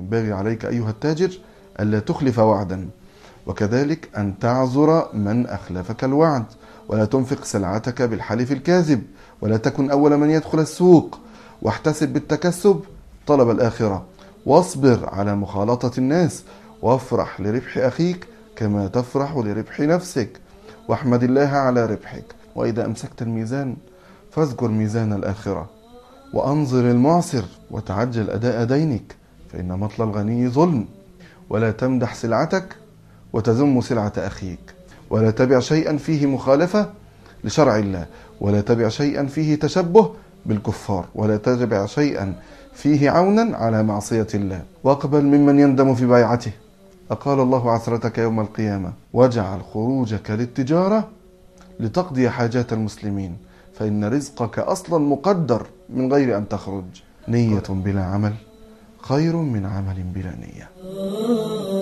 ينبغي عليك أيها التاجر ألا تخلف وعدا، وكذلك أن تعذر من أخلفك الوعد، ولا تنفق سلعتك بالحلف الكاذب، ولا تكن أول من يدخل السوق، واحتسب بالتكسب طلب الآخرة، واصبر على مخالطة الناس، وافرح لربح أخيك كما تفرح لربح نفسك، واحمد الله على ربحك. وإذا أمسكت الميزان فاذكر ميزان الآخرة، وأنظر المعسر وتعجل أداء دينك، فإن مطل الغني ظلم. ولا تمدح سلعتك وتذم سلعة أخيك، ولا تبع شيئا فيه مخالفة لشرع الله، ولا تبع شيئا فيه تشبه بالكفار، ولا تبع شيئا فيه عونا على معصية الله، واقبل ممن يندم في بيعته. أقال الله عثرتك يوم القيامة، واجعل خروجك للتجارة لتقضي حاجات المسلمين، فإن رزقك أصلا مقدر من غير أن تخرج. نية بلا عمل خير من عمل بلا نية.